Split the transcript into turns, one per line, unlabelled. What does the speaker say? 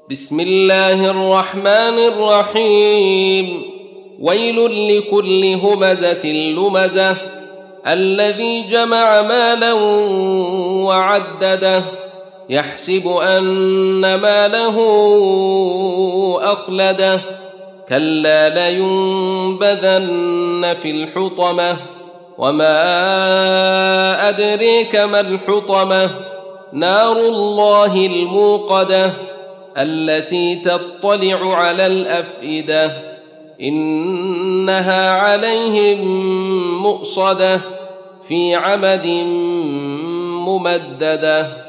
بسم الله الرحمن الرحيم. ويل لكل همزة لمزة الذي جمع مالا وعدده يحسب أن ماله أخلده كلا لينبذن في الحطمة وما أدريك ما الحطمة نار الله الموقدة التي تطلع على الأفئدة إنها عليهم مؤصدة في عمد ممددة.